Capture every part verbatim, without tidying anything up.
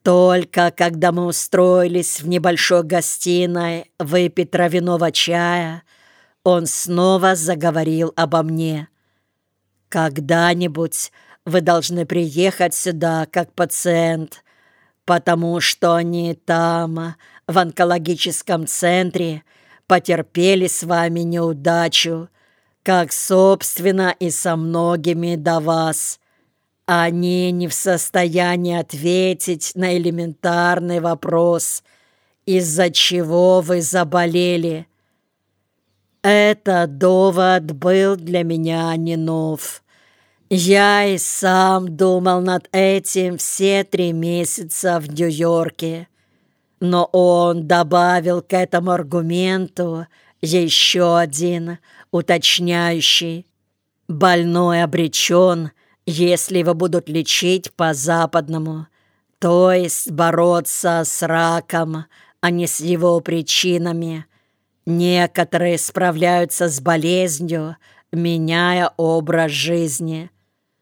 Только когда мы устроились в небольшой гостиной выпить травяного чая, он снова заговорил обо мне. «Когда-нибудь вы должны приехать сюда как пациент, потому что они там, в онкологическом центре, потерпели с вами неудачу, как, собственно, и со многими до вас. Они не в состоянии ответить на элементарный вопрос, из-за чего вы заболели». Этот довод был для меня не нов. Я и сам думал над этим все три месяца в Нью-Йорке. Но он добавил к этому аргументу еще один, уточняющий. Больной обречен, если его будут лечить по-западному, то есть бороться с раком, а не с его причинами. Некоторые справляются с болезнью, меняя образ жизни.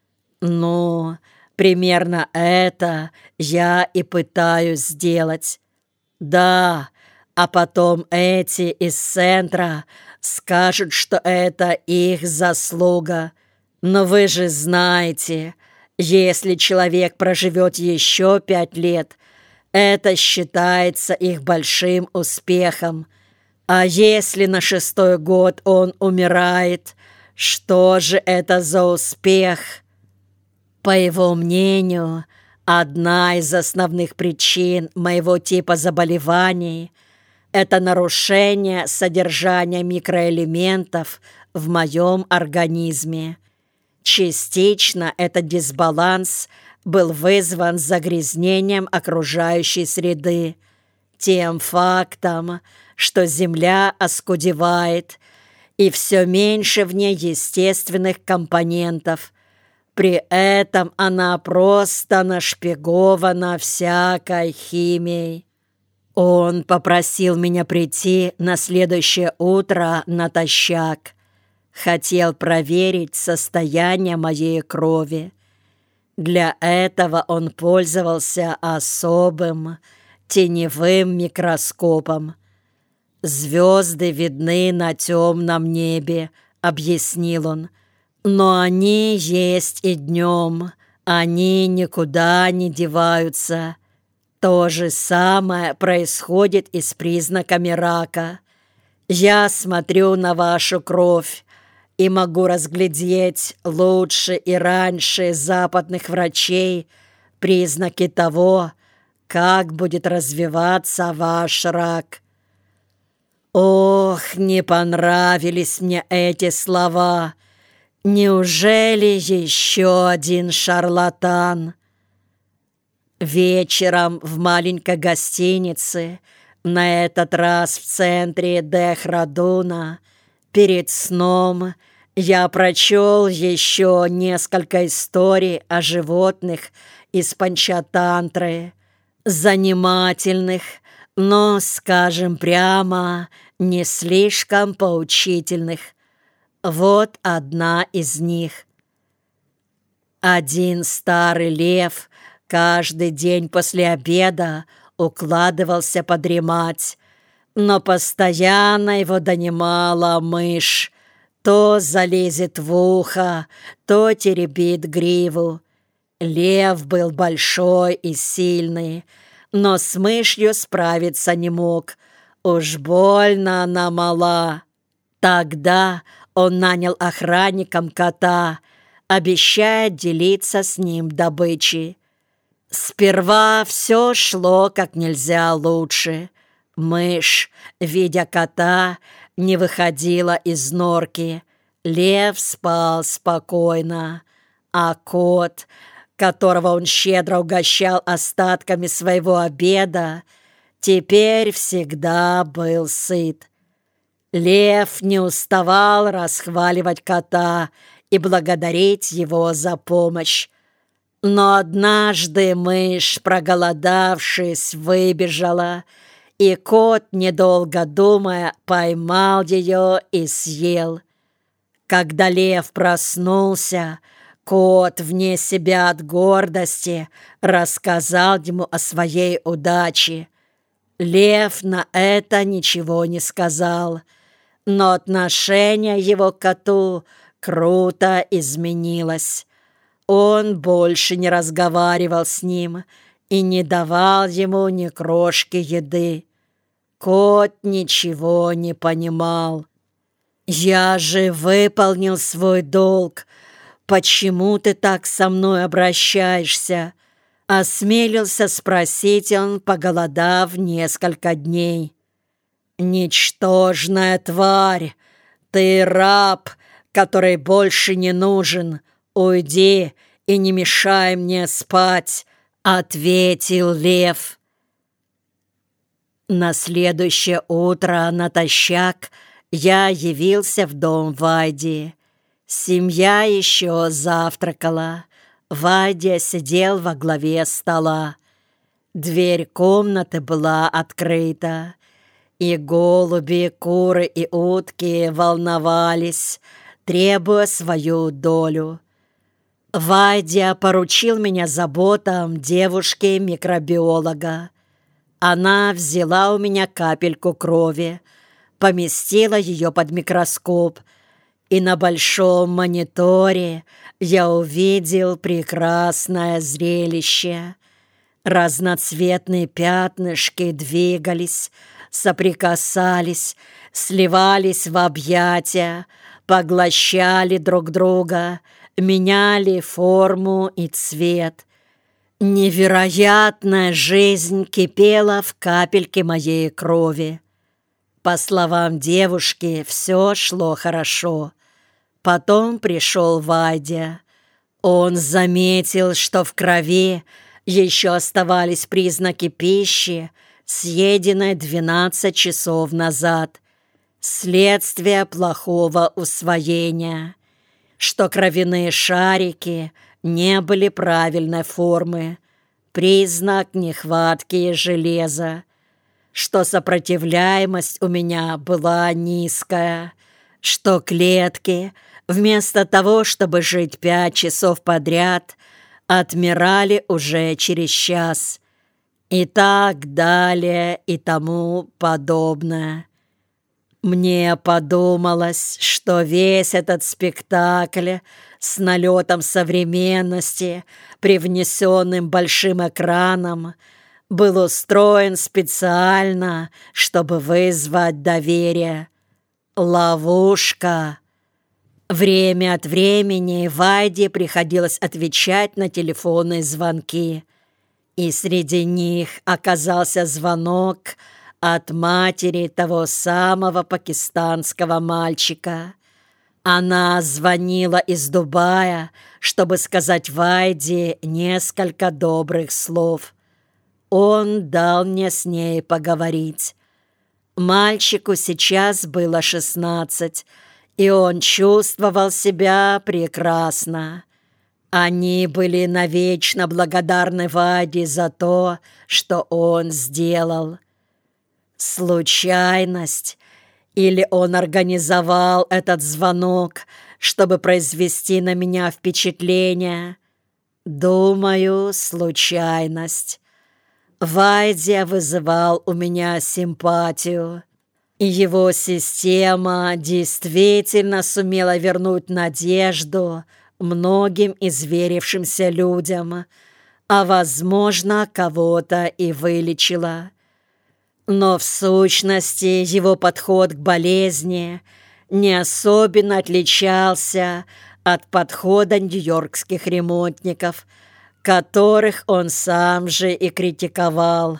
Ну, примерно это я и пытаюсь сделать. Да, а потом эти из центра скажут, что это их заслуга. Но вы же знаете, если человек проживет еще пять лет, это считается их большим успехом. А если на шестой год он умирает, что же это за успех? По его мнению, одна из основных причин моего типа заболеваний – это нарушение содержания микроэлементов в моем организме. Частично этот дисбаланс был вызван загрязнением окружающей среды, тем фактом, что Земля оскудевает, и все меньше в ней естественных компонентов. При этом она просто нашпигована всякой химией. Он попросил меня прийти на следующее утро натощак. Хотел проверить состояние моей крови. Для этого он пользовался особым теневым микроскопом. «Звезды видны на темном небе», — объяснил он. «Но они есть и днем, они никуда не деваются. То же самое происходит и с признаками рака. Я смотрю на вашу кровь и могу разглядеть лучше и раньше западных врачей признаки того, как будет развиваться ваш рак». Ох, не понравились мне эти слова. Неужели еще один шарлатан? Вечером в маленькой гостинице, на этот раз в центре Дехрадуна, перед сном я прочел еще несколько историй о животных из Панчатантры, занимательных, но, скажем прямо, не слишком поучительных. Вот одна из них. Один старый лев каждый день после обеда укладывался подремать, но постоянно его донимала мышь. То залезет в ухо, то теребит гриву. Лев был большой и сильный, но с мышью справиться не мог. Уж больно она мала. Тогда он нанял охранником кота, обещая делиться с ним добычей. Сперва все шло как нельзя лучше. Мышь, видя кота, не выходила из норки. Лев спал спокойно, а кот, которого он щедро угощал остатками своего обеда, теперь всегда был сыт. Лев не уставал расхваливать кота и благодарить его за помощь. Но однажды мышь, проголодавшись, выбежала, и кот, недолго думая, поймал ее и съел. Когда лев проснулся, Кот вне себя от гордости рассказал ему о своей удаче. Лев на это ничего не сказал, но отношение его к коту круто изменилось. Он больше не разговаривал с ним и не давал ему ни крошки еды. Кот ничего не понимал. «Я же выполнил свой долг. Почему ты так со мной обращаешься?» Осмелился спросить он, поголодав несколько дней. «Ничтожная тварь! Ты раб, который больше не нужен. Уйди и не мешай мне спать!» — ответил лев. На следующее утро натощак я явился в дом Вайди. Семья еще завтракала. Вайди сидел во главе стола. Дверь комнаты была открыта, и голуби, куры и утки волновались, требуя свою долю. Вайди поручил меня заботам девушки-микробиолога. Она взяла у меня капельку крови, поместила ее под микроскоп, и на большом мониторе я увидел прекрасное зрелище. Разноцветные пятнышки двигались, соприкасались, сливались в объятия, поглощали друг друга, меняли форму и цвет. Невероятная жизнь кипела в капельке моей крови. По словам девушки, все шло хорошо. Потом пришел Вайди. Он заметил, что в крови еще оставались признаки пищи, съеденной двенадцать часов назад, следствие плохого усвоения, что кровяные шарики не были правильной формы, признак нехватки железа, что сопротивляемость у меня была низкая, что клетки, вместо того, чтобы жить пять часов подряд, отмирали уже через час, и так далее и тому подобное. Мне подумалось, что весь этот спектакль с налетом современности, привнесенным большим экраном, был устроен специально, чтобы вызвать доверие. Ловушка. Время от времени Вайди приходилось отвечать на телефонные звонки, и среди них оказался звонок от матери того самого пакистанского мальчика. Она звонила из Дубая, чтобы сказать Вайди несколько добрых слов. Он дал мне с ней поговорить. Мальчику сейчас было шестнадцать, и он чувствовал себя прекрасно. Они были навечно благодарны Вайди за то, что он сделал. Случайность? Или он организовал этот звонок, чтобы произвести на меня впечатление? Думаю, случайность. Вайди вызывал у меня симпатию. Его система действительно сумела вернуть надежду многим изверившимся людям, а, возможно, кого-то и вылечила. Но в сущности его подход к болезни не особенно отличался от подхода нью-йоркских ремонтников, которых он сам же и критиковал.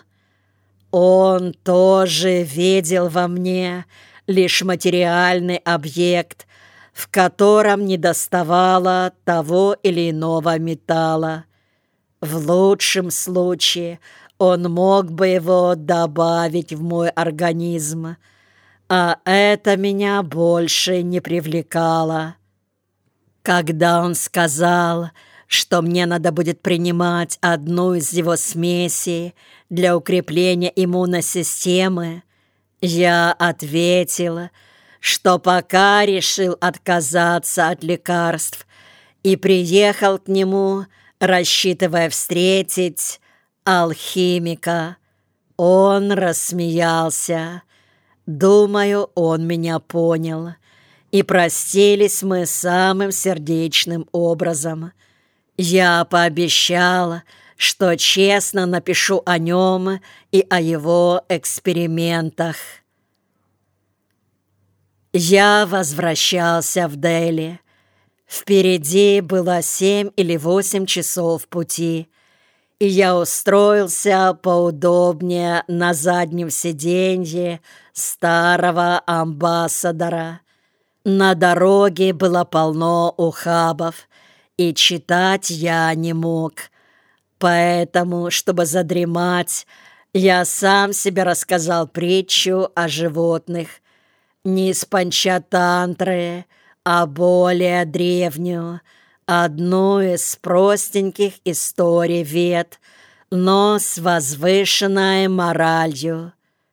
Он тоже видел во мне лишь материальный объект, в котором недоставало того или иного металла. В лучшем случае он мог бы его добавить в мой организм, а это меня больше не привлекало. Когда он сказал, что мне надо будет принимать одну из его смесей для укрепления иммунной системы, я ответила, что пока решил отказаться от лекарств и приехал к нему, рассчитывая встретить алхимика. Он рассмеялся. Думаю, он меня понял. И простились мы самым сердечным образом. Я пообещала, что честно напишу о нем и о его экспериментах. Я возвращался в Дели. Впереди было семь или восемь часов пути, и я устроился поудобнее на заднем сиденье старого амбассадора. На дороге было полно ухабов, и читать я не мог. Поэтому, чтобы задремать, я сам себе рассказал притчу о животных. Не из Панчатантры, а более древнюю, одну из простеньких историй Вед, но с возвышенной моралью.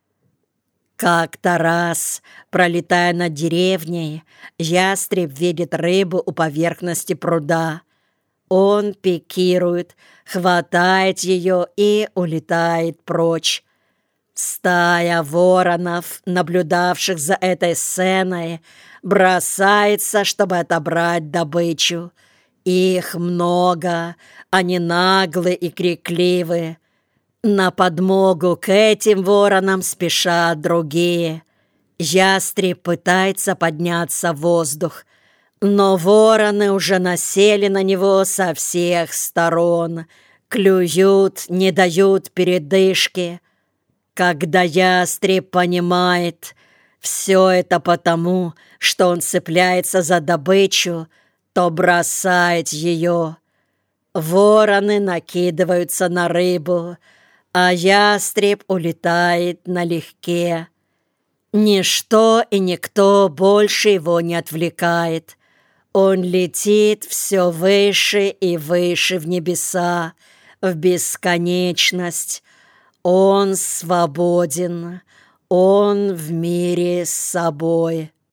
Как-то раз, пролетая над деревней, ястреб видит рыбу у поверхности пруда. Он пикирует, хватает ее и улетает прочь. Стая воронов, наблюдавших за этой сценой, бросается, чтобы отобрать добычу. Их много, они наглы и крикливы. На подмогу к этим воронам спешат другие. Ястреб пытается подняться в воздух, но вороны уже насели на него со всех сторон, клюют, не дают передышки. Когда ястреб понимает, все это потому, что он цепляется за добычу, то бросает ее. Вороны накидываются на рыбу, а ястреб улетает налегке. Ничто и никто больше его не отвлекает. Он летит все выше и выше в небеса, в бесконечность. Он свободен, он в мире с собой.